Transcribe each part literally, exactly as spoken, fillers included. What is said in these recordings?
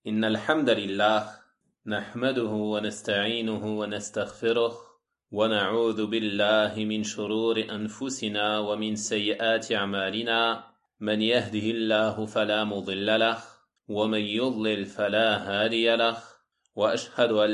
إن الحمد لله نحمده ونستعينه ونستغفره ونعوذ بالله من شرور أنفسنا ومن سيئات أعمالنا من يهده الله فلا مضل له ومن يضلل فلا هادي له وأشهد أن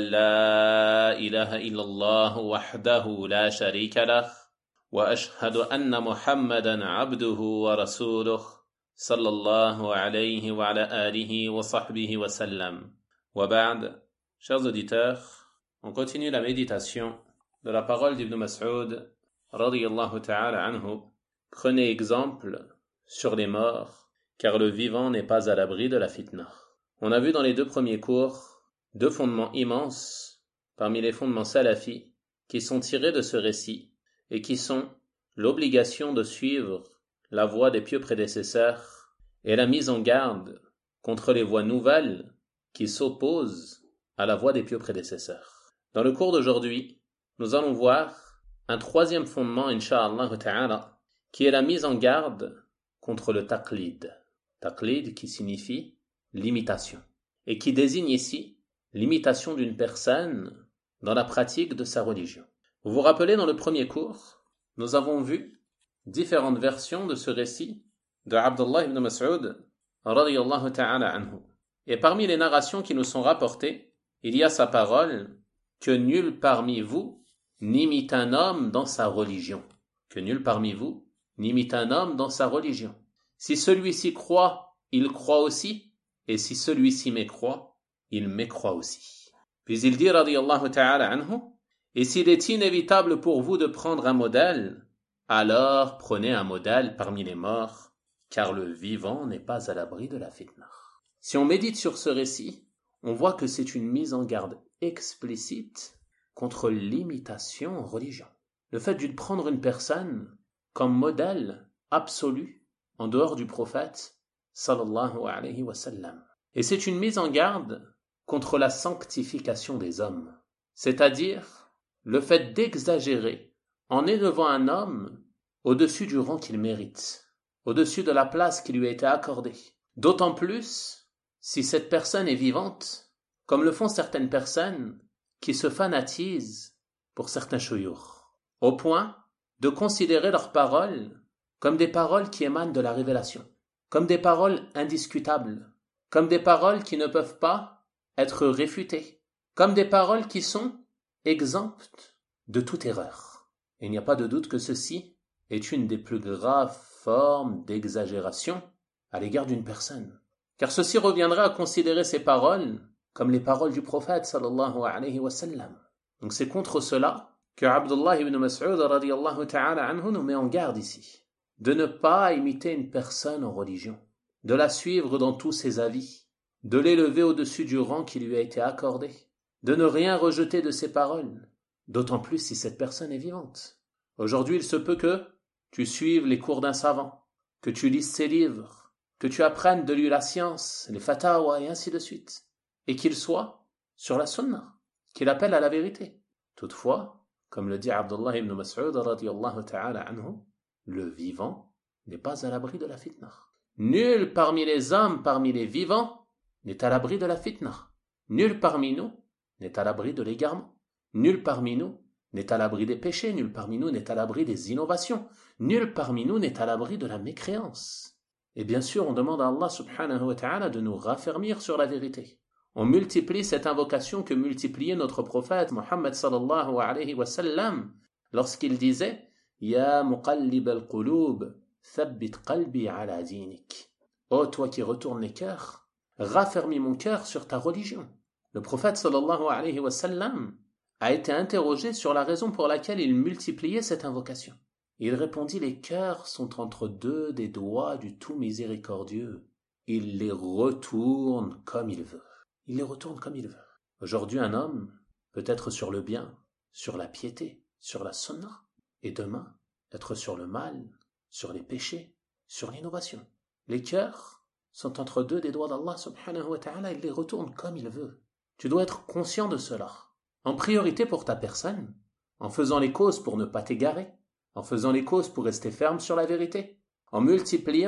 لا إله إلا الله وحده لا شريك له وأشهد أن محمدا عبده ورسوله صلى الله عليه وعلى آله وصحبه وسلم. وبعد, chers auditeurs, on continue la méditation de la parole d'Ibn Mas'ud radiyallahu ta'ala anhu. Prenez exemple sur les morts, car le vivant n'est pas à l'abri de la fitna. On a vu dans les deux premiers cours deux fondements immenses parmi les fondements salafis qui sont tirés de ce récit et qui sont l'obligation de suivre la voie des pieux prédécesseurs et la mise en garde contre les voies nouvelles qui s'opposent à la voie des pieux prédécesseurs. Dans le cours d'aujourd'hui, nous allons voir un troisième fondement, incha'Allah ta'ala, qui est la mise en garde contre le taqlid. Taqlid qui signifie l'imitation, et qui désigne ici l'imitation d'une personne dans la pratique de sa religion. Vous vous rappelez, dans le premier cours, nous avons vu différentes versions de ce récit de Abdullah ibn Mas'ud radiyallahu ta'ala anhu. Et parmi les narrations qui nous sont rapportées, il y a sa parole que nul parmi vous n'imite un homme dans sa religion. Que nul parmi vous n'imite un homme dans sa religion. Si celui-ci croit, il croit aussi, et si celui-ci mécroit, il mécroit aussi. Puis il dit radiyallahu ta'ala anhu, et s'il est inévitable pour vous de prendre un modèle, alors prenez un modèle parmi les morts, car le vivant n'est pas à l'abri de la fitna. Si on médite sur ce récit, on voit que c'est une mise en garde explicite contre l'imitation en religion. Le fait de prendre une personne comme modèle absolu en dehors du prophète sallallahu alayhi wa sallam. Et c'est une mise en garde contre la sanctification des hommes, c'est-à-dire le fait d'exagérer en élevant un homme au-dessus du rang qu'il mérite, au-dessus de la place qui lui a été accordée. D'autant plus si cette personne est vivante, comme le font certaines personnes qui se fanatisent pour certains shuyukh, au point de considérer leurs paroles comme des paroles qui émanent de la révélation, comme des paroles indiscutables, comme des paroles qui ne peuvent pas être réfutées, comme des paroles qui sont exemptes de toute erreur. Et il n'y a pas de doute que ceci est une des plus graves formes d'exagération à l'égard d'une personne. Car ceci reviendrait à considérer ces paroles comme les paroles du prophète sallallahu alayhi wa sallam. Donc c'est contre cela que Abdullah ibn Mas'ud radiyallahu ta'ala anhu nous met en garde ici. De ne pas imiter une personne en religion, de la suivre dans tous ses avis, de l'élever au-dessus du rang qui lui a été accordé, de ne rien rejeter de ses paroles, d'autant plus si cette personne est vivante. Aujourd'hui, il se peut que tu suives les cours d'un savant, que tu lises ses livres, que tu apprennes de lui la science, les fatawa et ainsi de suite, et qu'il soit sur la sunna, qu'il appelle à la vérité. Toutefois, comme le dit Abdullah ibn Mas'ud radiyallahu ta'ala anhu, le vivant n'est pas à l'abri de la fitna. Nul parmi les hommes, parmi les vivants, n'est à l'abri de la fitna. Nul parmi nous n'est à l'abri de l'égarement. Nul parmi nous n'est à l'abri des péchés, nul parmi nous n'est à l'abri des innovations, nul parmi nous n'est à l'abri de la mécréance. Et bien sûr, on demande à Allah subhanahu wa ta'ala de nous raffermir sur la vérité. On multiplie cette invocation que multipliait notre prophète Muhammad sallallahu alayhi wa sallam lorsqu'il disait « Ya muqallib al-qulub, thabbit qalbi ala dinik » « Ô toi qui retournes les cœurs, raffermis mon cœur sur ta religion. » Le prophète sallallahu alayhi wa sallam a été interrogé sur la raison pour laquelle il multipliait cette invocation. Il répondit « Les cœurs sont entre deux des doigts du tout miséricordieux. Il les retourne comme il veut. » Il les retourne comme il veut. Aujourd'hui, un homme peut être sur le bien, sur la piété, sur la sunna, et demain, être sur le mal, sur les péchés, sur l'innovation. Les cœurs sont entre deux des doigts d'Allah subhanahu wa ta'ala, il les retourne comme il veut. Tu dois être conscient de cela. En priorité pour ta personne, en faisant les causes pour ne pas t'égarer, en faisant les causes pour rester ferme sur la vérité, en multipliant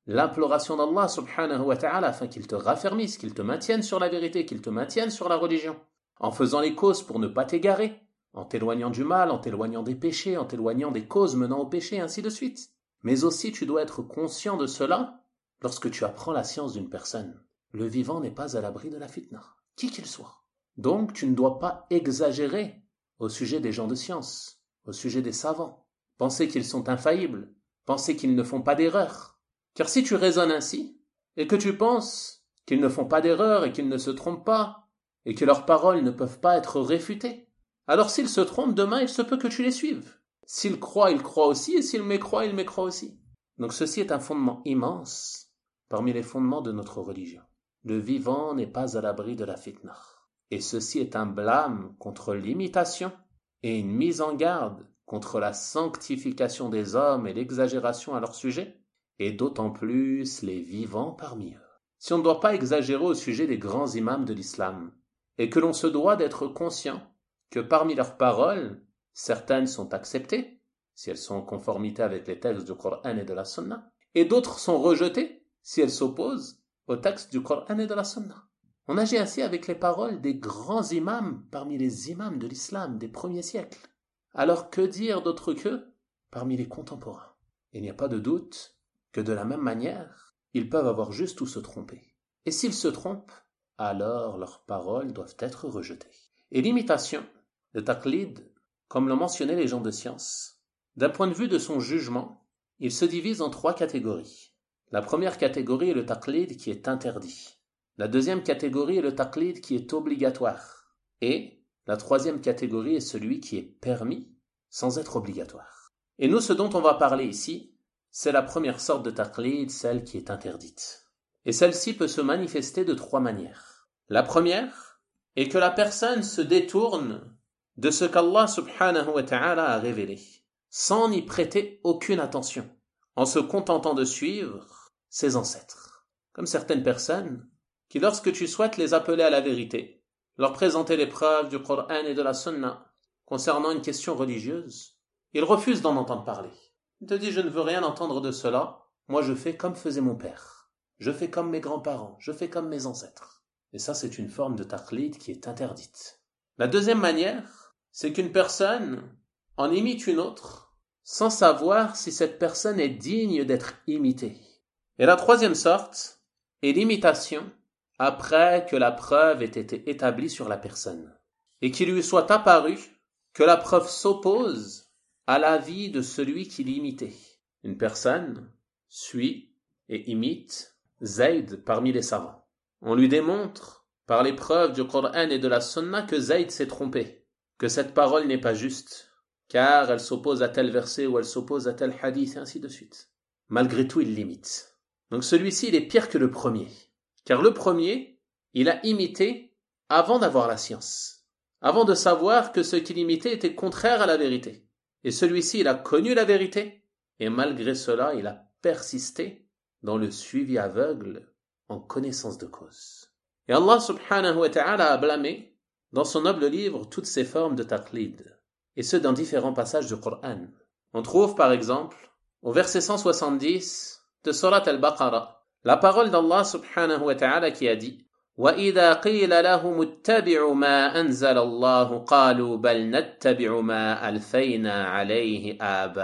l'imploration d'Allah subhanahu wa ta'ala afin qu'il te raffermisse, qu'il te maintienne sur la vérité, qu'il te maintienne sur la religion, en faisant les causes pour ne pas t'égarer, en t'éloignant du mal, en t'éloignant des péchés, en t'éloignant des causes menant au péché, ainsi de suite. Mais aussi tu dois être conscient de cela lorsque tu apprends la science d'une personne. Le vivant n'est pas à l'abri de la fitna, qui qu'il soit. Donc tu ne dois pas exagérer au sujet des gens de science, au sujet des savants, penser qu'ils sont infaillibles, penser qu'ils ne font pas d'erreur. Car si tu raisonnes ainsi, et que tu penses qu'ils ne font pas d'erreur et qu'ils ne se trompent pas, et que leurs paroles ne peuvent pas être réfutées, alors s'ils se trompent demain, il se peut que tu les suives. S'ils croient, ils croient aussi, et s'ils mécroient, ils mécroient aussi. Donc ceci est un fondement immense parmi les fondements de notre religion. Le vivant n'est pas à l'abri de la fitna. Et ceci est un blâme contre l'imitation et une mise en garde contre la sanctification des hommes et l'exagération à leur sujet, et d'autant plus les vivants parmi eux. Si on ne doit pas exagérer au sujet des grands imams de l'islam, et que l'on se doit d'être conscient que parmi leurs paroles, certaines sont acceptées, si elles sont en conformité avec les textes du Coran et de la Sunna, et d'autres sont rejetées, si elles s'opposent aux textes du Coran et de la Sunna. On agit ainsi avec les paroles des grands imams parmi les imams de l'islam des premiers siècles. Alors que dire d'autre qu'eux parmi les contemporains? Il n'y a pas de doute que de la même manière, ils peuvent avoir juste ou se tromper. Et s'ils se trompent, alors leurs paroles doivent être rejetées. Et l'imitation, le taqlid, comme l'ont mentionné les gens de science, d'un point de vue de son jugement, il se divise en trois catégories. La première catégorie est le taqlid qui est interdit. La deuxième catégorie est le taqlid qui est obligatoire. Et la troisième catégorie est celui qui est permis sans être obligatoire. Et nous, ce dont on va parler ici, c'est la première sorte de taqlid, celle qui est interdite. Et celle-ci peut se manifester de trois manières. La première est que la personne se détourne de ce qu'Allah subhanahu wa ta'ala a révélé, sans n'y prêter aucune attention, en se contentant de suivre ses ancêtres. Comme certaines personnes qui, lorsque tu souhaites les appeler à la vérité, leur présenter les preuves du Coran et de la Sunna concernant une question religieuse, ils refusent d'en entendre parler. Ils te disent, je ne veux rien entendre de cela, moi je fais comme faisait mon père, je fais comme mes grands-parents, je fais comme mes ancêtres. Et ça, c'est une forme de taqlid qui est interdite. La deuxième manière, c'est qu'une personne en imite une autre sans savoir si cette personne est digne d'être imitée. Et la troisième sorte est l'imitation après que la preuve ait été établie sur la personne, et qu'il lui soit apparu que la preuve s'oppose à l'avis de celui qui l'imitait. Une personne suit et imite Zayd parmi les savants. On lui démontre par les preuves du Coran et de la Sunna que Zayd s'est trompé, que cette parole n'est pas juste, car elle s'oppose à tel verset ou elle s'oppose à tel hadith, et ainsi de suite. Malgré tout, il l'imite. Donc celui-ci, il est pire que le premier. Car le premier, il a imité avant d'avoir la science, avant de savoir que ce qu'il imitait était contraire à la vérité. Et celui-ci, il a connu la vérité, et malgré cela, il a persisté dans le suivi aveugle en connaissance de cause. Et Allah subhanahu wa ta'ala a blâmé dans son noble livre toutes ces formes de taqlid, et ce dans différents passages du Coran. On trouve par exemple au verset cent soixante-dix de Surat al-Baqarah la parole d'Allah subhanahu wa ta'ala qui a dit وَإِذَا قِيلَ لَهُمُ اتَّبِعُوا مَا أَنزَلَ اللَّهُ قَالُوا بَلْ نَتَّبِعُ مَا أَلْفَيْنَا عَلَيْهِ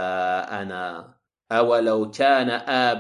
آبَاءَنَا أَوَلَوْ كَانَ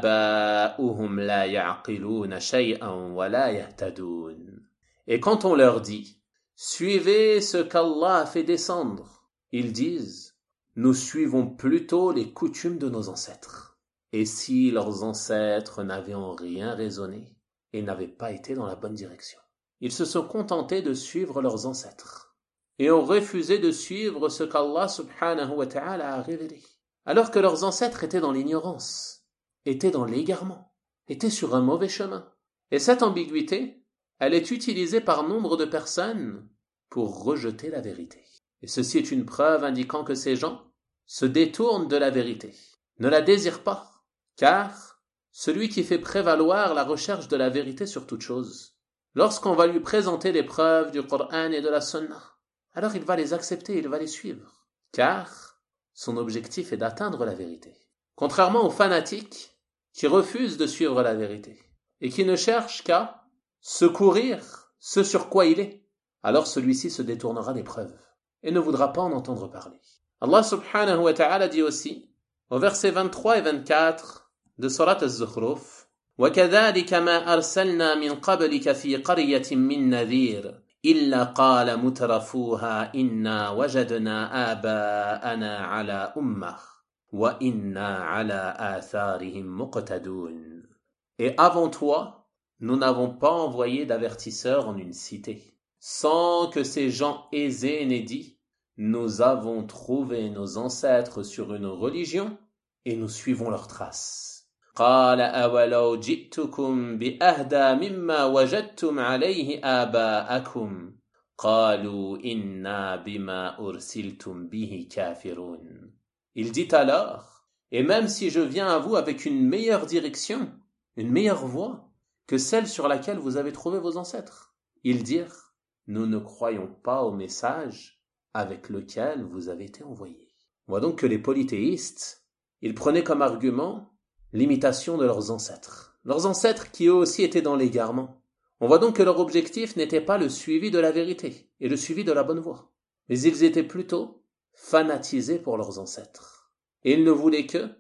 آبَاؤُهُمْ لَا يَعْقِلُونَ شَيْئًا وَلَا يَهْتَدُونَ. Et quand on leur dit suivez ce qu'Allah a fait descendre, ils disent nous suivons plutôt les coutumes de nos ancêtres. Et si leurs ancêtres n'avaient en rien raisonné et n'avaient pas été dans la bonne direction, ils se sont contentés de suivre leurs ancêtres et ont refusé de suivre ce qu'Allah subhanahu wa ta'ala a révélé, alors que leurs ancêtres étaient dans l'ignorance, étaient dans l'égarement, étaient sur un mauvais chemin. Et cette ambiguïté, elle est utilisée par nombre de personnes pour rejeter la vérité. Et ceci est une preuve indiquant que ces gens se détournent de la vérité, ne la désirent pas, car celui qui fait prévaloir la recherche de la vérité sur toute chose, lorsqu'on va lui présenter les preuves du Coran et de la Sunna, alors il va les accepter, il va les suivre, car son objectif est d'atteindre la vérité. Contrairement aux fanatiques qui refuse de suivre la vérité et qui ne cherche qu'à secourir ce sur quoi il est, alors celui-ci se détournera des preuves et ne voudra pas en entendre parler. Allah subhanahu wa ta'ala dit aussi au verset vingt-trois et vingt-quatre de Surat Az-Zukhruf: وَكَذَلِكَ مَا أَرْسَلْنَا مِنْ قَبْلِكَ فِي قَرْيَةٍ مِّن نَّذِيرٍ إِلَّا قَالَ مُتْرَفُوهَا إِنَّا وَجَدْنَا آبَاءَنَا عَلَى أُمَّةٍ وَإِنَّا عَلَى آثَارِهِمْ مُقْتَدُونَ. Et avant toi, nous n'avons pas envoyé d'avertisseurs en une cité, sans que ces gens aisés n'aient dit: nous avons trouvé nos ancêtres sur une religion et nous suivons leurs traces. قال أولو جئتكم بأهدى مما وجدتم عليه آباءكم قالوا إنا بما أرسلتم به كافرون. Il dit alors: et même si je viens à vous avec une meilleure direction, une meilleure voie que celle sur laquelle vous avez trouvé vos ancêtres, ils dirent: nous ne croyons pas au message avec lequel vous avez été envoyés. On voit donc que les polythéistes, ils prenaient comme argument l'imitation de leurs ancêtres. Leurs ancêtres qui eux aussi étaient dans l'égarement. On voit donc que leur objectif n'était pas le suivi de la vérité et le suivi de la bonne voie, mais ils étaient plutôt fanatisés pour leurs ancêtres. Et ils ne voulaient que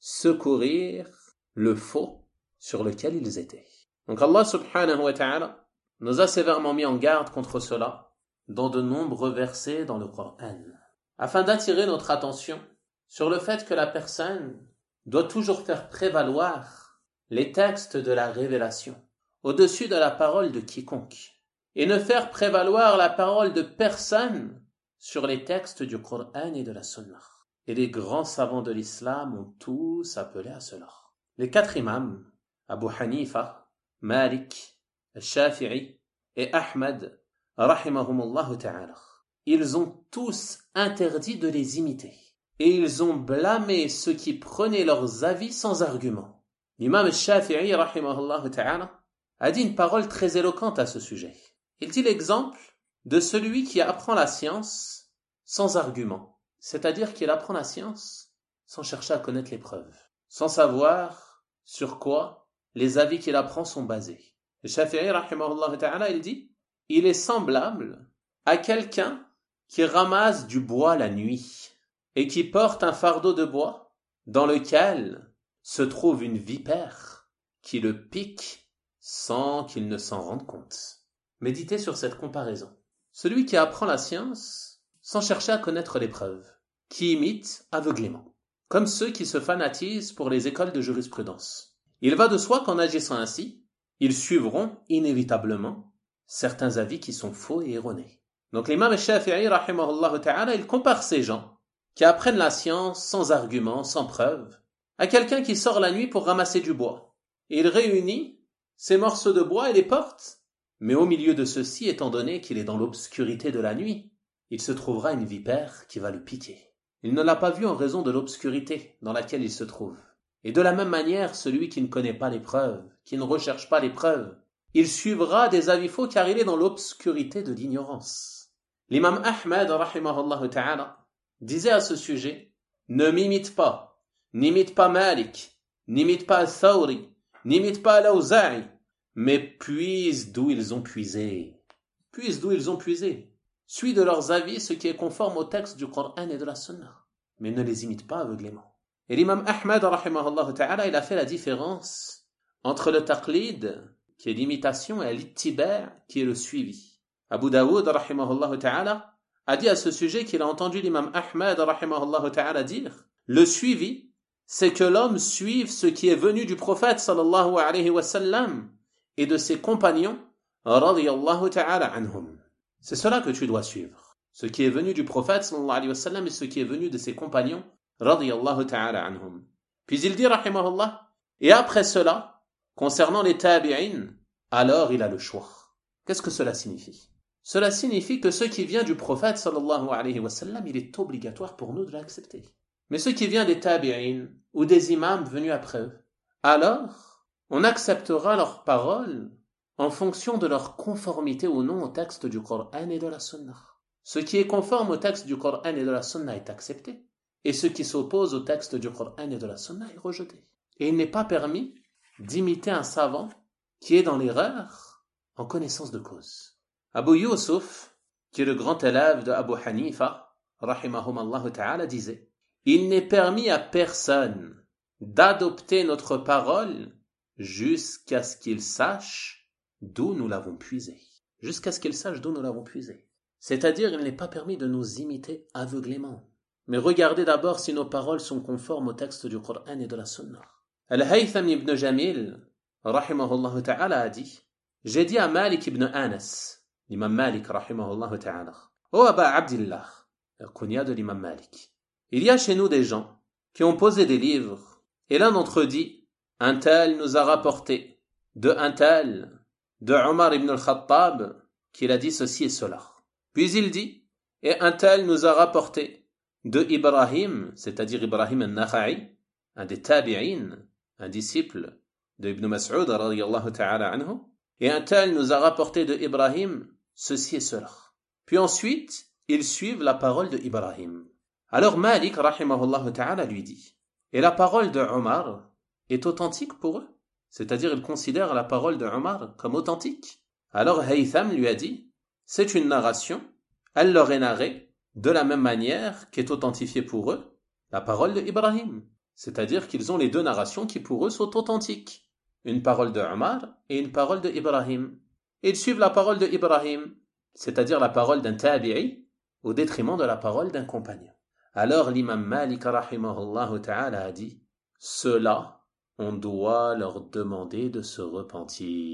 secourir le faux sur lequel ils étaient. Donc Allah subhanahu wa ta'ala nous a sévèrement mis en garde contre cela dans de nombreux versets dans le Coran, afin d'attirer notre attention sur le fait que la personne doit toujours faire prévaloir les textes de la révélation au-dessus de la parole de quiconque et ne faire prévaloir la parole de personne sur les textes du Coran et de la Sunna. Et les grands savants de l'islam ont tous appelé à cela. Les quatre imams, Abu Hanifa, Malik, Shafi'i et Ahmad, rahimahumullah ta'ala, ils ont tous interdit de les imiter. Et ils ont blâmé ceux qui prenaient leurs avis sans argument. L'imam Shafi'i, rahimahullah ta'ala, a dit une parole très éloquente à ce sujet. Il dit l'exemple de celui qui apprend la science sans argument, c'est-à-dire qu'il apprend la science sans chercher à connaître les preuves, sans savoir sur quoi les avis qu'il apprend sont basés. Le Shafi'i, rahimahullah ta'ala, il dit: il est semblable à quelqu'un qui ramasse du bois la nuit et qui porte un fardeau de bois dans lequel se trouve une vipère qui le pique sans qu'il ne s'en rende compte. Méditez sur cette comparaison. Celui qui apprend la science sans chercher à connaître les preuves, qui imite aveuglément, comme ceux qui se fanatisent pour les écoles de jurisprudence. Il va de soi qu'en agissant ainsi, ils suivront inévitablement certains avis qui sont faux et erronés. Donc l'imam Shafi'i, rahimahullah ta'ala, il compare ces gens qui apprennent la science sans argument, sans preuve, à quelqu'un qui sort la nuit pour ramasser du bois. Et il réunit ces morceaux de bois et les porte, mais au milieu de ceux-ci, étant donné qu'il est dans l'obscurité de la nuit, il se trouvera une vipère qui va le piquer. Il ne l'a pas vu en raison de l'obscurité dans laquelle il se trouve. Et de la même manière, celui qui ne connaît pas les preuves, qui ne recherche pas les preuves, il suivra des avis faux car il est dans l'obscurité de l'ignorance. L'imam Ahmad, rahimahullah ta'ala, disait à ce sujet: ne m'imite pas, n'imite pas Malik, n'imite pas Thawri, n'imite pas Al-Awza'i, mais puise d'où ils ont puisé. Puise d'où ils ont puisé. Suis de leurs avis ce qui est conforme au texte du Coran et de la Sunna, mais ne les imite pas aveuglément. Et l'imam Ahmad, rahimahullah ta'ala, il a fait la différence entre le taqlid, qui est l'imitation, et l'ittiba', qui est le suivi. Abu Daoud, rahimahullah ta'ala, a dit à ce sujet qu'il a entendu l'imam Ahmad, rahimahullah ta'ala, dire: le suivi, c'est que l'homme suive ce qui est venu du prophète, sallallahu alayhi wa sallam, et de ses compagnons, radiyallahu ta'ala anhum. C'est cela que tu dois suivre. Ce qui est venu du prophète, sallallahu alayhi wa sallam, et ce qui est venu de ses compagnons, radiyallahu ta'ala anhum. Puis il dit, rahimahullah, et après cela, concernant les tabi'in, alors il a le choix. Qu'est-ce que cela signifie? Cela signifie que ce qui vient du prophète sallallahu alayhi wa sallam, il est obligatoire pour nous de l'accepter. Mais ce qui vient des tabi'in ou des imams venus après eux, alors on acceptera leurs paroles en fonction de leur conformité ou non au texte du Coran et de la Sunna. Ce qui est conforme au texte du Coran et de la Sunna est accepté, et ce qui s'oppose au texte du Coran et de la Sunna est rejeté. Et il n'est pas permis d'imiter un savant qui est dans l'erreur en connaissance de cause. Abu Yusuf, qui est le grand élève de Abu Hanifa, rahimahumallahu ta'ala, disait « Il n'est permis à personne d'adopter notre parole jusqu'à ce qu'il sache d'où nous l'avons puisée. » Jusqu'à ce qu'il sache d'où nous l'avons puisée. C'est-à-dire, il n'est pas permis de nous imiter aveuglément. Mais regardez d'abord si nos paroles sont conformes au texte du Coran et de la Sunna. Al-Haytham ibn Jamil, rahimahullah ta'ala, a dit « J'ai dit à Malik ibn Anas, l'imam Malik, rahimahullah ta'ala, « Oh Aba Abdillah, le kunya de l'imam Malik, il y a chez nous des gens qui ont posé des livres, et l'un d'entre eux dit « Un tel nous a rapporté de un tel, de Omar ibn al-Khattab, qu'il a dit ceci et cela. Puis il dit « Et un tel nous a rapporté de Ibrahim, c'est-à-dire Ibrahim al-Nakha'i, un des tabi'in, un disciple de Ibn Mas'ud, radiyallahu ta'ala anhu, et un tel nous a rapporté de Ibrahim ceci et cela. » Puis ensuite, ils suivent la parole de Ibrahim. Alors Malik, rahimahullah ta'ala, lui dit « Et la parole de Omar est authentique pour eux ?» C'est-à-dire, ils considèrent la parole de Omar comme authentique. Alors Haytham lui a dit « C'est une narration, elle leur est narrée de la même manière qu'est authentifiée pour eux la parole de Ibrahim. » C'est-à-dire qu'ils ont les deux narrations qui pour eux sont authentiques. Une parole de Omar et une parole de Ibrahim. Ils suivent la parole de Ibrahim, c'est-à-dire la parole d'un tabi'i, au détriment de la parole d'un compagnon. Alors l'imam Malik rahimahullah ta'ala a dit « Cela, on doit leur demander de se repentir. »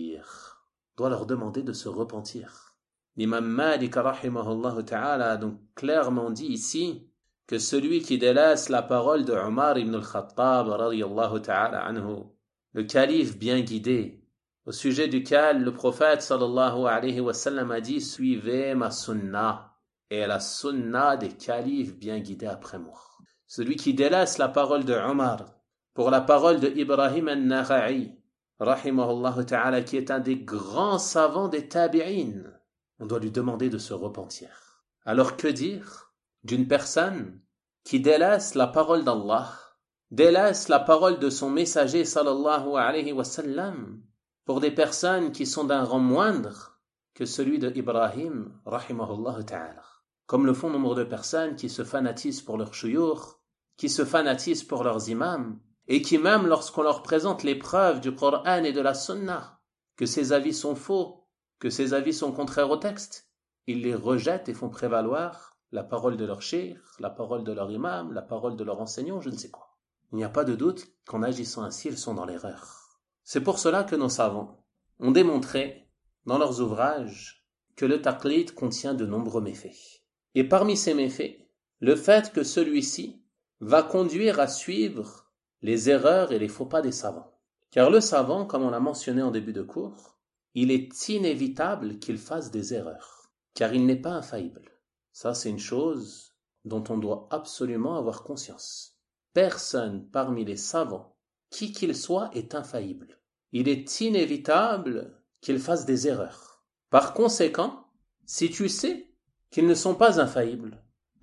On doit leur demander de se repentir. L'imam Malik rahimahullah ta'ala a donc clairement dit ici que celui qui délaisse la parole de Omar ibn al-Khattab radiyallahu ta'ala anhu, le calife bien guidé, au sujet duquel le prophète sallallahu alayhi wa sallam a dit « Suivez ma sunnah et la sunnah des califes bien guidés après moi. » Celui qui délaisse la parole de Omar pour la parole de Ibrahim al-Nakha'i, rahimahullah ta'ala, qui est un des grands savants des tabi'in, on doit lui demander de se repentir. Alors que dire d'une personne qui délaisse la parole d'Allah, délaisse la parole de son messager sallallahu alayhi wa sallam pour des personnes qui sont d'un rang moindre que celui de Ibrahim, rahimahullah ta'ala. Comme le font nombre de personnes qui se fanatisent pour leurs shuyukh, qui se fanatisent pour leurs imams, et qui même lorsqu'on leur présente les preuves du Coran et de la Sunna, que ces avis sont faux, que ces avis sont contraires au texte, ils les rejettent et font prévaloir la parole de leur cheikh, la parole de leur imam, la parole de leur enseignant, je ne sais quoi. Il n'y a pas de doute qu'en agissant ainsi, ils sont dans l'erreur. C'est pour cela que nos savants ont démontré dans leurs ouvrages que le taqlid contient de nombreux méfaits. Et parmi ces méfaits, le fait que celui-ci va conduire à suivre les erreurs et les faux pas des savants. Car le savant, comme on l'a mentionné en début de cours, il est inévitable qu'il fasse des erreurs, car il n'est pas infaillible. Ça, c'est une chose dont on doit absolument avoir conscience. Personne parmi les savants, qui qu'il soit, est infaillible. Il est inévitable qu'il fasse des erreurs. Par conséquent, si tu sais qu'ils ne sont pas infaillibles,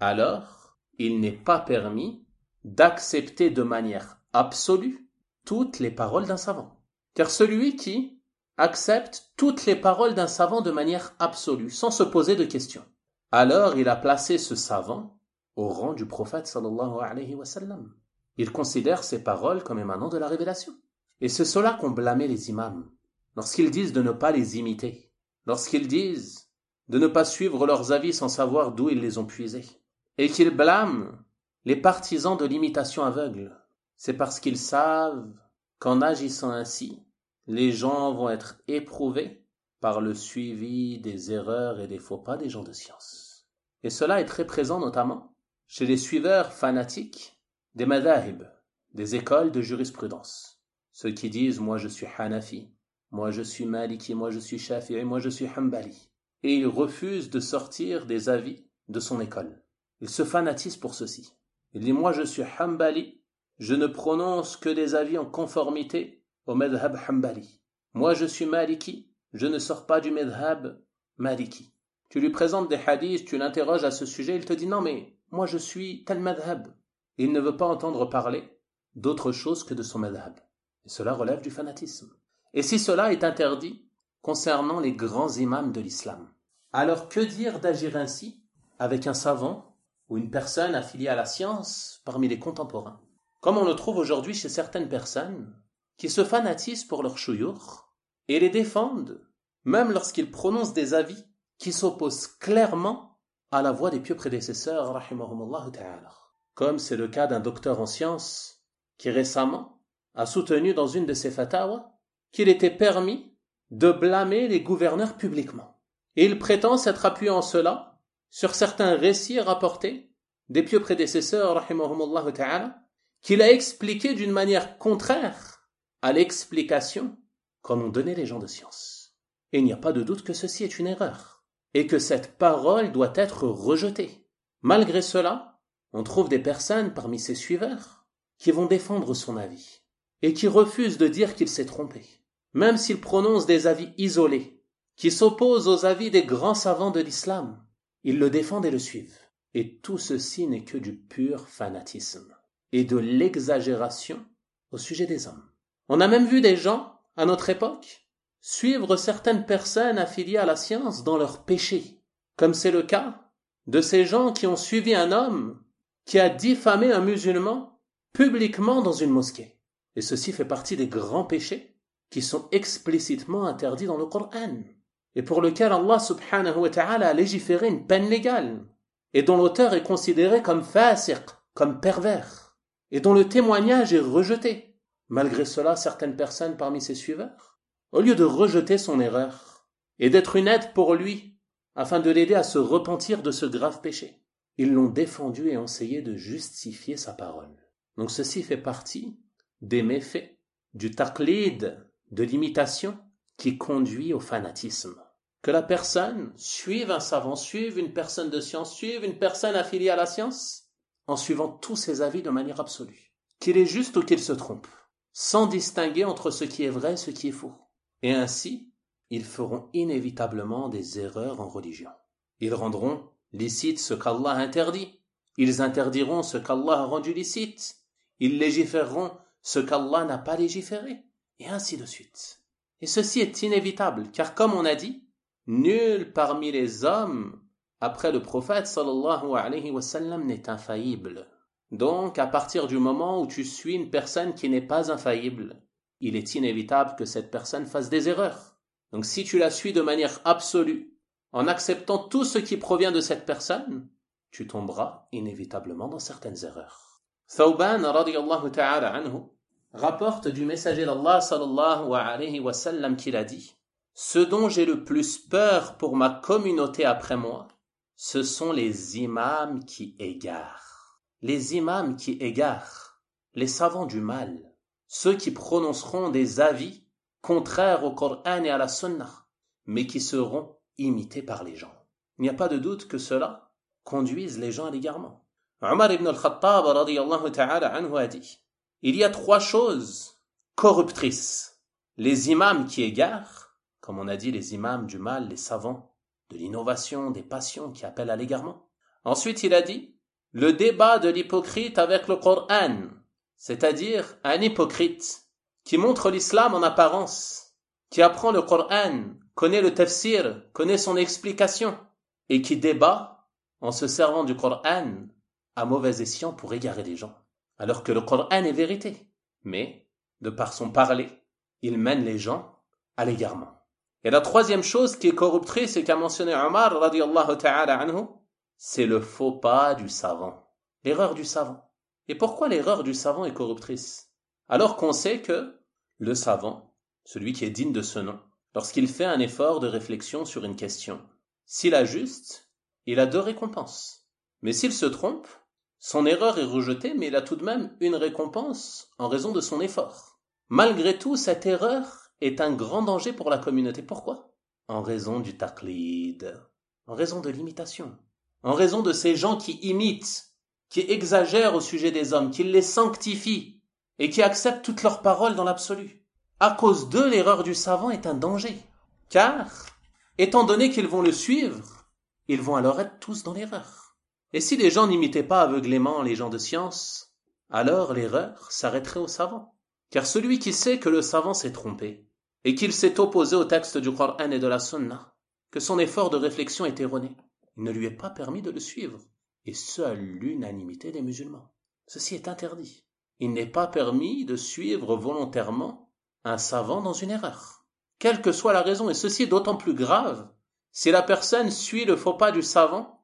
alors il n'est pas permis d'accepter de manière absolue toutes les paroles d'un savant. Car celui qui accepte toutes les paroles d'un savant de manière absolue, sans se poser de questions, alors il a placé ce savant au rang du prophète sallallahu alayhi wa sallam. Il considère ces paroles comme émanant de la révélation. Et c'est cela qu'ont blâmé les imams, lorsqu'ils disent de ne pas les imiter, lorsqu'ils disent de ne pas suivre leurs avis sans savoir d'où ils les ont puisés, et qu'ils blâment les partisans de l'imitation aveugle. C'est parce qu'ils savent qu'en agissant ainsi, les gens vont être éprouvés par le suivi des erreurs et des faux pas des gens de science. Et cela est très présent notamment chez les suiveurs fanatiques des madhahib, des écoles de jurisprudence. Ceux qui disent « moi je suis Hanafi, moi je suis Maliki, moi je suis Shafi'i, moi je suis Hanbali ». Et ils refusent de sortir des avis de son école. Ils se fanatisent pour ceci. Il dit « moi je suis Hanbali, je ne prononce que des avis en conformité au madhab Hanbali. Moi je suis Maliki, je ne sors pas du madhab Maliki. » Tu lui présentes des hadiths, tu l'interroges à ce sujet, il te dit « non mais moi je suis tel madhab ». Il ne veut pas entendre parler d'autre chose que de son madhab. Et cela relève du fanatisme. Et si cela est interdit concernant les grands imams de l'islam, alors que dire d'agir ainsi avec un savant ou une personne affiliée à la science parmi les contemporains, comme on le trouve aujourd'hui chez certaines personnes qui se fanatisent pour leur chouyour et les défendent, même lorsqu'ils prononcent des avis qui s'opposent clairement à la voix des pieux prédécesseurs, rahimahumullah ta'ala. Comme c'est le cas d'un docteur en sciences qui récemment a soutenu dans une de ses fatawas qu'il était permis de blâmer les gouverneurs publiquement. Et il prétend s'être appuyé en cela sur certains récits rapportés des pieux prédécesseurs, rahimahumullah ta'ala, qu'il a expliqué d'une manière contraire à l'explication qu'en ont donné les gens de science. Et il n'y a pas de doute que ceci est une erreur, et que cette parole doit être rejetée. Malgré cela, on trouve des personnes parmi ses suiveurs qui vont défendre son avis, et qui refusent de dire qu'il s'est trompé, même s'il prononce des avis isolés, qui s'opposent aux avis des grands savants de l'islam. Ils le défendent et le suivent. Et tout ceci n'est que du pur fanatisme et de l'exagération au sujet des hommes. On a même vu des gens, à notre époque, suivre certaines personnes affiliées à la science dans leurs péchés, comme c'est le cas de ces gens qui ont suivi un homme qui a diffamé un musulman publiquement dans une mosquée. Et ceci fait partie des grands péchés qui sont explicitement interdits dans le Coran, et pour lequel Allah subhanahu wa ta'ala a légiféré une peine légale, et dont l'auteur est considéré comme fasiq, comme pervers, et dont le témoignage est rejeté. Malgré cela, certaines personnes parmi ses suiveurs, au lieu de rejeter son erreur, et d'être une aide pour lui, afin de l'aider à se repentir de ce grave péché, ils l'ont défendu et ont essayé de justifier sa parole. Donc ceci fait partie des méfaits, du taqlid, de l'imitation, qui conduit au fanatisme. Que la personne suive un savant, suive une personne de science, suive une personne affiliée à la science, en suivant tous ses avis de manière absolue. Qu'il est juste ou qu'il se trompe, sans distinguer entre ce qui est vrai et ce qui est faux. Et ainsi, ils feront inévitablement des erreurs en religion. Ils rendront licite ce qu'Allah interdit. Ils interdiront ce qu'Allah a rendu licite. Ils légiféreront ce qu'Allah n'a pas légiféré. Et ainsi de suite. Et ceci est inévitable, car comme on a dit, nul parmi les hommes, après le prophète sallallahu alayhi wa sallam, n'est infaillible. Donc, à partir du moment où tu suis une personne qui n'est pas infaillible, il est inévitable que cette personne fasse des erreurs. Donc, si tu la suis de manière absolue, en acceptant tout ce qui provient de cette personne, tu tomberas inévitablement dans certaines erreurs. Thawban radiyallahu ta'ala anhu rapporte du messager d'Allah sallallahu alayhi wa sallam qu'il a dit: ce dont j'ai le plus peur pour ma communauté après moi, ce sont les imams qui égarent. Les imams qui égarent, les savants du mal, ceux qui prononceront des avis contraires au Coran et à la Sunna, mais qui seront imités par les gens. Il n'y a pas de doute que cela conduise les gens à l'égarement. Omar ibn al-Khattab radiyallahu ta'ala anhu a dit: il y a trois choses corruptrices. Les imams qui égarent, comme on a dit, les imams du mal, les savants, de l'innovation, des passions qui appellent à l'égarement. Ensuite, il a dit, le débat de l'hypocrite avec le Coran, c'est-à-dire un hypocrite qui montre l'islam en apparence, qui apprend le Coran, connaît le tafsir, connaît son explication, et qui débat en se servant du Coran à mauvais escient pour égarer les gens. Alors que le Coran est vérité. Mais, de par son parler, il mène les gens à l'égarement. Et la troisième chose qui est corruptrice et qu'a mentionné Omar radiyallahu ta'ala anhu, c'est le faux pas du savant. L'erreur du savant. Et pourquoi l'erreur du savant est corruptrice? Alors qu'on sait que le savant, celui qui est digne de ce nom, lorsqu'il fait un effort de réflexion sur une question, s'il ajuste, il a deux récompenses. Mais s'il se trompe, son erreur est rejetée, mais il a tout de même une récompense en raison de son effort. Malgré tout, cette erreur est un grand danger pour la communauté. Pourquoi? En raison du taqlid, en raison de l'imitation, en raison de ces gens qui imitent, qui exagèrent au sujet des hommes, qui les sanctifient et qui acceptent toutes leurs paroles dans l'absolu. À cause d'eux, l'erreur du savant est un danger. Car, étant donné qu'ils vont le suivre, ils vont alors être tous dans l'erreur. Et si les gens n'imitaient pas aveuglément les gens de science, alors l'erreur s'arrêterait aux savants, Car celui qui sait que le savant s'est trompé, et qu'il s'est opposé au texte du Coran et de la Sunna, que son effort de réflexion est erroné, il ne lui est pas permis de le suivre, et ce à l'unanimité des musulmans. Ceci est interdit. Il n'est pas permis de suivre volontairement un savant dans une erreur, quelle que soit la raison, et ceci est d'autant plus grave si la personne suit le faux pas du savant,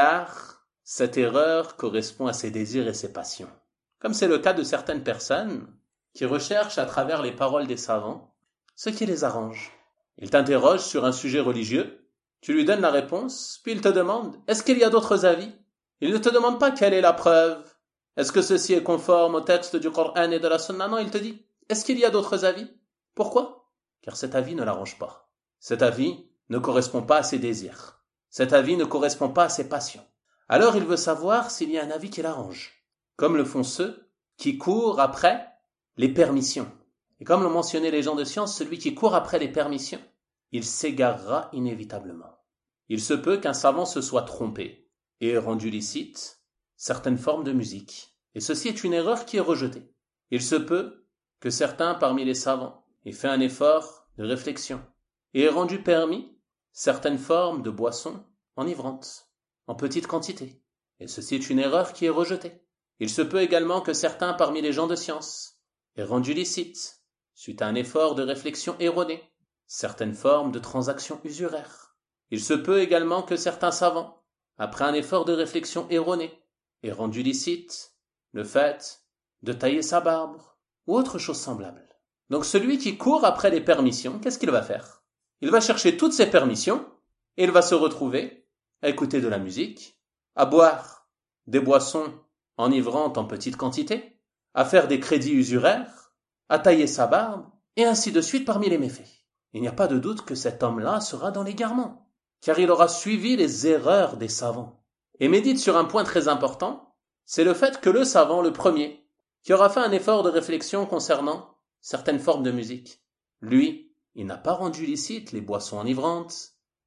car cette erreur correspond à ses désirs et ses passions. Comme c'est le cas de certaines personnes qui recherchent à travers les paroles des savants ce qui les arrange. Ils t'interrogent sur un sujet religieux, tu lui donnes la réponse, puis il te demande « Est-ce qu'il y a d'autres avis ?» Il ne te demande pas quelle est la preuve. Est-ce que ceci est conforme au texte du Coran et de la Sunna? Non, il te dit « Est-ce qu'il y a d'autres avis ?» Pourquoi? Car cet avis ne l'arrange pas. Cet avis ne correspond pas à ses désirs. Cet avis ne correspond pas à ses passions. Alors il veut savoir s'il y a un avis qui l'arrange, comme le font ceux qui courent après les permissions. Et comme l'ont mentionné les gens de science, celui qui court après les permissions, il s'égarera inévitablement. Il se peut qu'un savant se soit trompé et ait rendu licite certaines formes de musique. Et ceci est une erreur qui est rejetée. Il se peut que certains parmi les savants aient fait un effort de réflexion et aient rendu permis certaines formes de boissons enivrantes, en petite quantité. Et ceci est une erreur qui est rejetée. Il se peut également que certains parmi les gens de science aient rendu licite, suite à un effort de réflexion erroné, certaines formes de transactions usuraires. Il se peut également que certains savants, après un effort de réflexion erroné, aient rendu licite le fait de tailler sa barbe ou autre chose semblable. Donc celui qui court après les permissions, qu'est-ce qu'il va faire? Il va chercher toutes ces permissions et il va se retrouver à écouter de la musique, à boire des boissons enivrantes en petite quantité, à faire des crédits usuraires, à tailler sa barbe, et ainsi de suite parmi les méfaits. Il n'y a pas de doute que cet homme-là sera dans l'égarement, car il aura suivi les erreurs des savants. Et médite sur un point très important, c'est le fait que le savant, le premier, qui aura fait un effort de réflexion concernant certaines formes de musique, lui, il n'a pas rendu licite les boissons enivrantes,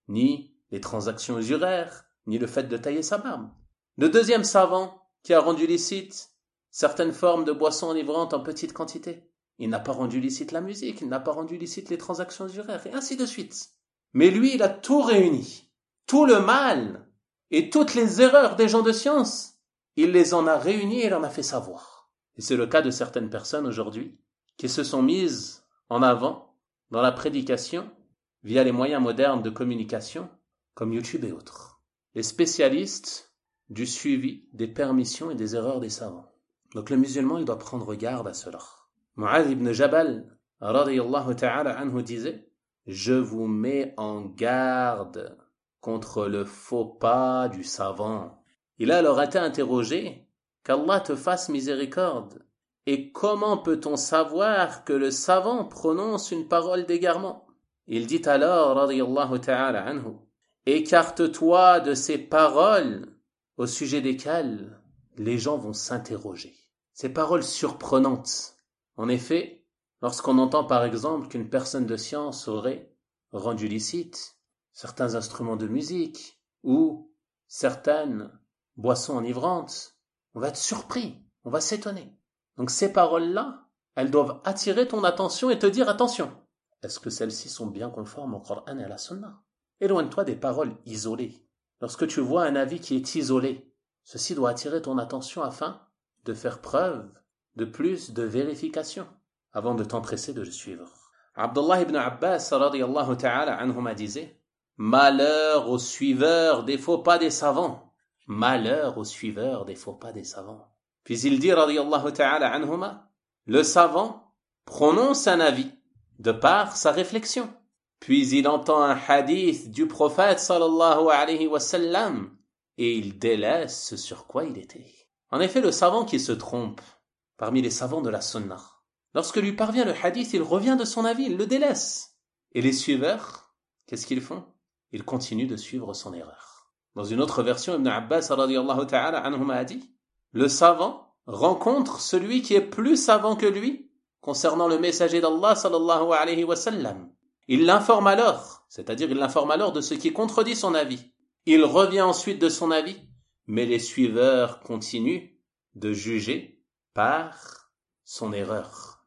ni les transactions usuraires, ni le fait de tailler sa barbe. Le deuxième savant, qui a rendu licite certaines formes de boissons enivrantes en petite quantité, il n'a pas rendu licite la musique, il n'a pas rendu licite les transactions usuraires, et ainsi de suite. Mais lui, il a tout réuni. Tout le mal et toutes les erreurs des gens de science, il les en a réunis et il en a fait savoir. Et c'est le cas de certaines personnes aujourd'hui qui se sont mises en avant dans la prédication via les moyens modernes de communication comme YouTube et autres. Les spécialistes du suivi des permissions et des erreurs des savants. Donc le musulman, il doit prendre garde à cela. Mu'adh ibn Jabal, radiyallahu ta'ala anhu, disait « Je vous mets en garde contre le faux pas du savant. » Il a alors été interrogé « Qu'Allah te fasse miséricorde. Et comment peut-on savoir que le savant prononce une parole d'égarement ?» Il dit alors, radiyallahu ta'ala anhu, « Écarte-toi de ces paroles au sujet desquelles les gens vont s'interroger. » Ces paroles surprenantes. En effet, lorsqu'on entend par exemple qu'une personne de science aurait rendu licite certains instruments de musique ou certaines boissons enivrantes, on va être surpris, on va s'étonner. Donc ces paroles-là, elles doivent attirer ton attention et te dire attention. Est-ce que celles-ci sont bien conformes au Coran et à la Sunna? Éloigne-toi des paroles isolées. Lorsque tu vois un avis qui est isolé, ceci doit attirer ton attention afin de faire preuve de plus de vérification avant de t'empresser de le suivre. Abdullah ibn Abbas radiyallahu ta'ala anhuma disait « Malheur aux suiveurs des faux pas des savants. Malheur aux suiveurs des faux pas des savants. » Puis il dit radiyallahu ta'ala anhuma « Le savant prononce un avis de par sa réflexion. Puis il entend un hadith du prophète sallallahu alayhi wa sallam et il délaisse ce sur quoi il était. » En effet, le savant qui se trompe parmi les savants de la Sunna, lorsque lui parvient le hadith, il revient de son avis, il le délaisse. Et les suiveurs, qu'est-ce qu'ils font? Ils continuent de suivre son erreur. Dans une autre version, Ibn Abbas radiyallahu ta'ala anhuma a dit « Le savant rencontre celui qui est plus savant que lui concernant le messager d'Allah sallallahu alayhi wa sallam. Il l'informe alors, c'est-à-dire il l'informe alors de ce qui contredit son avis. Il revient ensuite de son avis, mais les suiveurs continuent de juger par son erreur,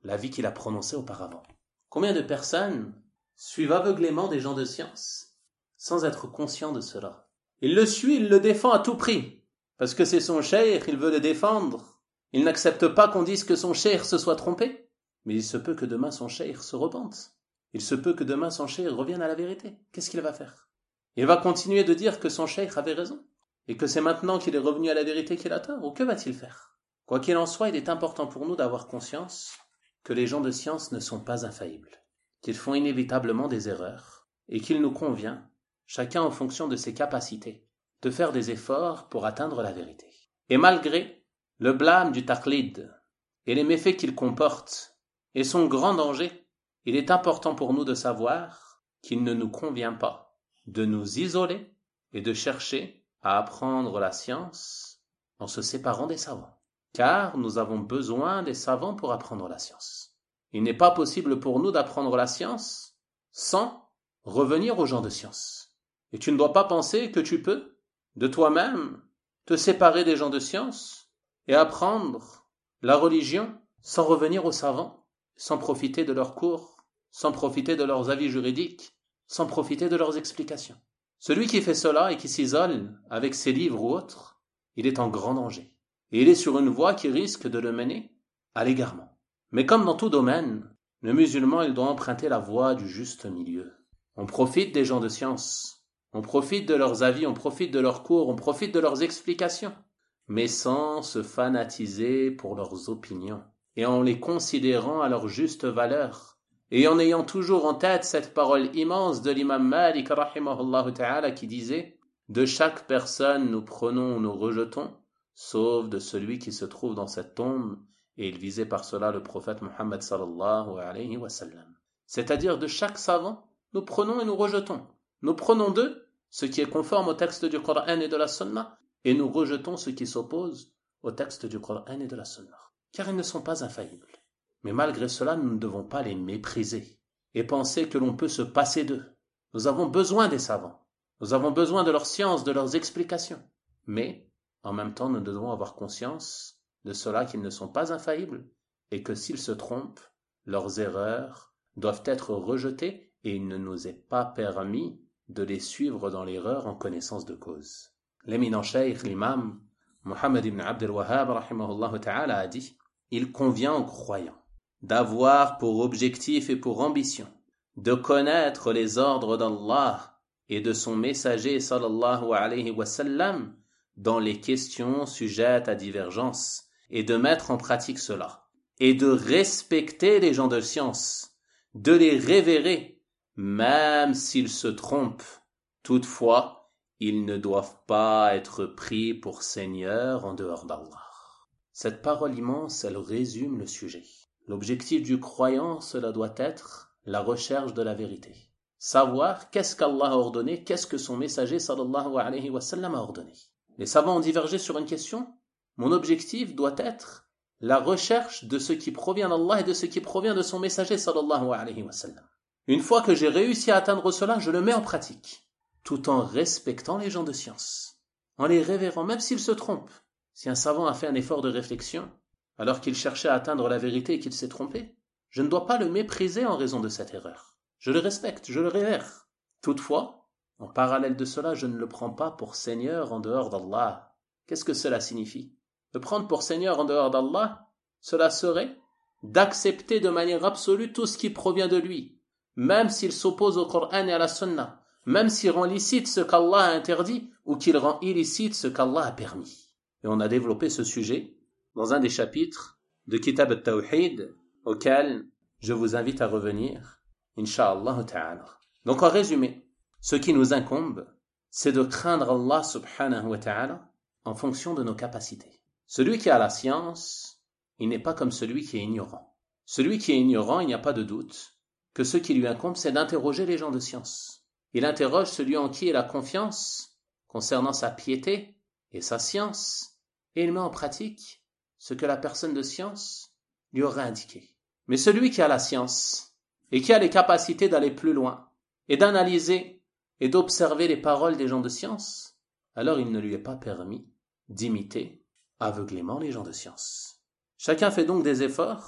la vie qu'il a prononcée auparavant. Combien de personnes suivent aveuglément des gens de science sans être conscients de cela? Il le suit, il le défend à tout prix, parce que c'est son cheikh, il veut le défendre. Il n'accepte pas qu'on dise que son cheikh se soit trompé, mais il se peut que demain son cheikh se repente. Il se peut que demain son cheikh revienne à la vérité. Qu'est-ce qu'il va faire? Il va continuer de dire que son cheikh avait raison, et que c'est maintenant qu'il est revenu à la vérité qu'il a tort, ou que va-t-il faire? Quoi qu'il en soit, il est important pour nous d'avoir conscience que les gens de science ne sont pas infaillibles, qu'ils font inévitablement des erreurs, et qu'il nous convient, chacun en fonction de ses capacités, de faire des efforts pour atteindre la vérité. Et malgré le blâme du taqlid et les méfaits qu'il comporte et son grand danger, il est important pour nous de savoir qu'il ne nous convient pas de nous isoler et de chercher à apprendre la science en se séparant des savants, car nous avons besoin des savants pour apprendre la science. Il n'est pas possible pour nous d'apprendre la science sans revenir aux gens de science. Et tu ne dois pas penser que tu peux, de toi-même, te séparer des gens de science et apprendre la religion sans revenir aux savants, sans profiter de leurs cours, sans profiter de leurs avis juridiques, sans profiter de leurs explications. Celui qui fait cela et qui s'isole avec ses livres ou autres, il est en grand danger. Et il est sur une voie qui risque de le mener à l'égarement. Mais comme dans tout domaine, le musulman, il doit emprunter la voie du juste milieu. On profite des gens de science, on profite de leurs avis, on profite de leurs cours, on profite de leurs explications, mais sans se fanatiser pour leurs opinions, et en les considérant à leur juste valeur, et en ayant toujours en tête cette parole immense de l'imam Malik rahimahullah ta'ala qui disait « De chaque personne nous prenons ou nous rejetons, sauf de celui qui se trouve dans cette tombe », et il visait par cela le prophète Muhammad sallallahu alayhi wa sallam. C'est-à-dire de chaque savant, nous prenons et nous rejetons. Nous prenons d'eux ce qui est conforme au texte du Coran et de la Sunna, et nous rejetons ce qui s'oppose au texte du Coran et de la Sunna. Car ils ne sont pas infaillibles. Mais malgré cela, nous ne devons pas les mépriser et penser que l'on peut se passer d'eux. Nous avons besoin des savants. Nous avons besoin de leur science, de leurs explications. Mais, en même temps, nous devons avoir conscience de cela qu'ils ne sont pas infaillibles et que s'ils se trompent, leurs erreurs doivent être rejetées et il ne nous est pas permis de les suivre dans l'erreur en connaissance de cause. L'éminent cheikh, l'imam Muhammad ibn Abd al-Wahhab rahimahullah ta'ala a dit « Il convient aux croyants d'avoir pour objectif et pour ambition de connaître les ordres d'Allah et de son messager sallallahu alayhi wa sallam dans les questions sujettes à divergence et de mettre en pratique cela et de respecter les gens de science, de les révérer même s'ils se trompent. Toutefois, ils ne doivent pas être pris pour seigneurs en dehors d'Allah. » Cette parole immense, elle résume le sujet. L'objectif du croyant, cela doit être la recherche de la vérité. Savoir qu'est-ce qu'Allah a ordonné, qu'est-ce que son messager sallallahu alayhi wa sallam a ordonné. Les savants ont divergé sur une question. Mon objectif doit être la recherche de ce qui provient d'Allah et de ce qui provient de son messager sallallahu alayhi wa sallam. Une fois que j'ai réussi à atteindre cela, je le mets en pratique, tout en respectant les gens de science, en les révérant, même s'ils se trompent. Si un savant a fait un effort de réflexion, alors qu'il cherchait à atteindre la vérité et qu'il s'est trompé, je ne dois pas le mépriser en raison de cette erreur. Je le respecte, je le révère. Toutefois, en parallèle de cela, je ne le prends pas pour seigneur en dehors d'Allah. Qu'est-ce que cela signifie? Le prendre pour seigneur en dehors d'Allah, cela serait d'accepter de manière absolue tout ce qui provient de lui, même s'il s'oppose au Coran et à la Sunna, même s'il rend licite ce qu'Allah a interdit ou qu'il rend illicite ce qu'Allah a permis. Et on a développé ce sujet dans un des chapitres de Kitab al-Tawhid auquel je vous invite à revenir, Inch'Allah ta'ala. Donc en résumé, ce qui nous incombe, c'est de craindre Allah subhanahu wa ta'ala en fonction de nos capacités. Celui qui a la science, il n'est pas comme celui qui est ignorant. Celui qui est ignorant, il n'y a pas de doute que ce qui lui incombe, c'est d'interroger les gens de science. Il interroge celui en qui il a confiance concernant sa piété et sa science, et il met en pratique ce que la personne de science lui aurait indiqué. Mais celui qui a la science et qui a les capacités d'aller plus loin et d'analyser et d'observer les paroles des gens de science, alors il ne lui est pas permis d'imiter aveuglément les gens de science. Chacun fait donc des efforts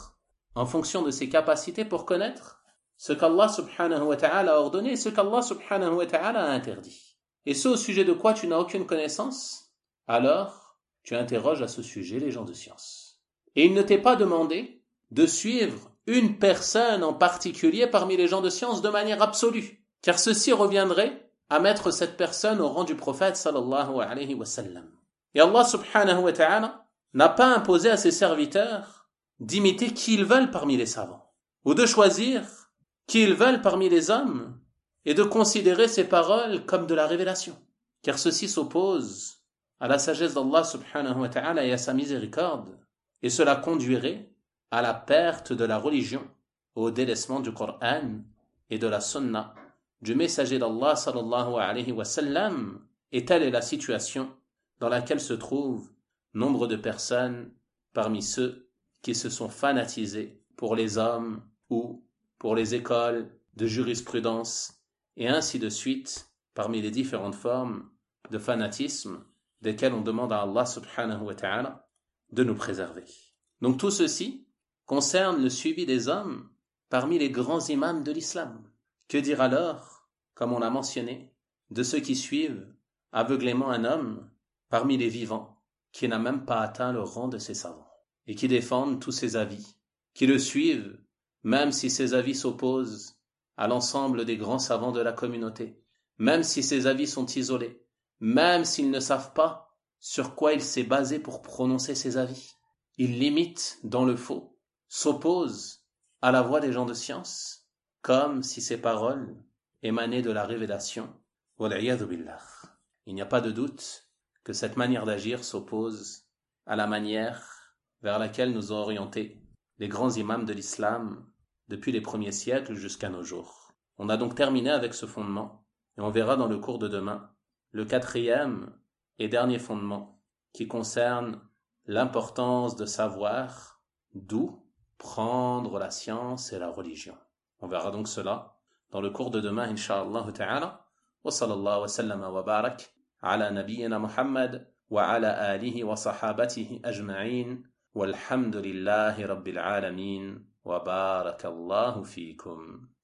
en fonction de ses capacités pour connaître ce qu'Allah subhanahu wa ta'ala a ordonné et ce qu'Allah subhanahu wa ta'ala a interdit. Et ce au sujet de quoi tu n'as aucune connaissance, alors tu interroges à ce sujet les gens de science. Et il ne t'est pas demandé de suivre une personne en particulier parmi les gens de science de manière absolue, car ceci reviendrait à mettre cette personne au rang du prophète sallallahu alayhi wa sallam. Et Allah subhanahu wa ta'ala n'a pas imposé à ses serviteurs d'imiter qui ils veulent parmi les savants, ou de choisir qui ils veulent parmi les hommes, et de considérer ces paroles comme de la révélation, car ceci s'oppose à la sagesse d'Allah subhanahu wa ta'ala et à sa miséricorde, et cela conduirait à la perte de la religion, au délaissement du Coran et de la Sunna du messager d'Allah sallallahu alayhi wa sallam, et telle est la situation dans laquelle se trouvent nombre de personnes parmi ceux qui se sont fanatisés pour les hommes ou pour les écoles de jurisprudence, et ainsi de suite, parmi les différentes formes de fanatisme desquelles on demande à Allah subhanahu wa ta'ala de nous préserver. Donc tout ceci concerne le suivi des hommes parmi les grands imams de l'islam. Que dire alors, comme on l'a mentionné, de ceux qui suivent aveuglément un homme parmi les vivants, qui n'a même pas atteint le rang de ses savants, et qui défendent tous ses avis, qui le suivent même si ses avis s'opposent à l'ensemble des grands savants de la communauté, même si ses avis sont isolés, même s'ils ne savent pas sur quoi il s'est basé pour prononcer ses avis. Il l'imite dans le faux, s'oppose à la voix des gens de science, comme si ces paroles émanaient de la révélation. Wal'iyadhu billah. Il n'y a pas de doute que cette manière d'agir s'oppose à la manière vers laquelle nous ont orientés les grands imams de l'islam depuis les premiers siècles jusqu'à nos jours. On a donc terminé avec ce fondement, et on verra dans le cours de demain le quatrième et dernier fondement qui concerne l'importance de savoir d'où prendre la science et la religion. On verra donc cela dans le cours de demain, incha'Allah ta'ala. Wa sallallahu wa sallama wa barak ala nabiyyina Muhammad wa ala alihi wa sahabatihi ajma'in. والحمد لله رب العالمين وبارك الله فيكم.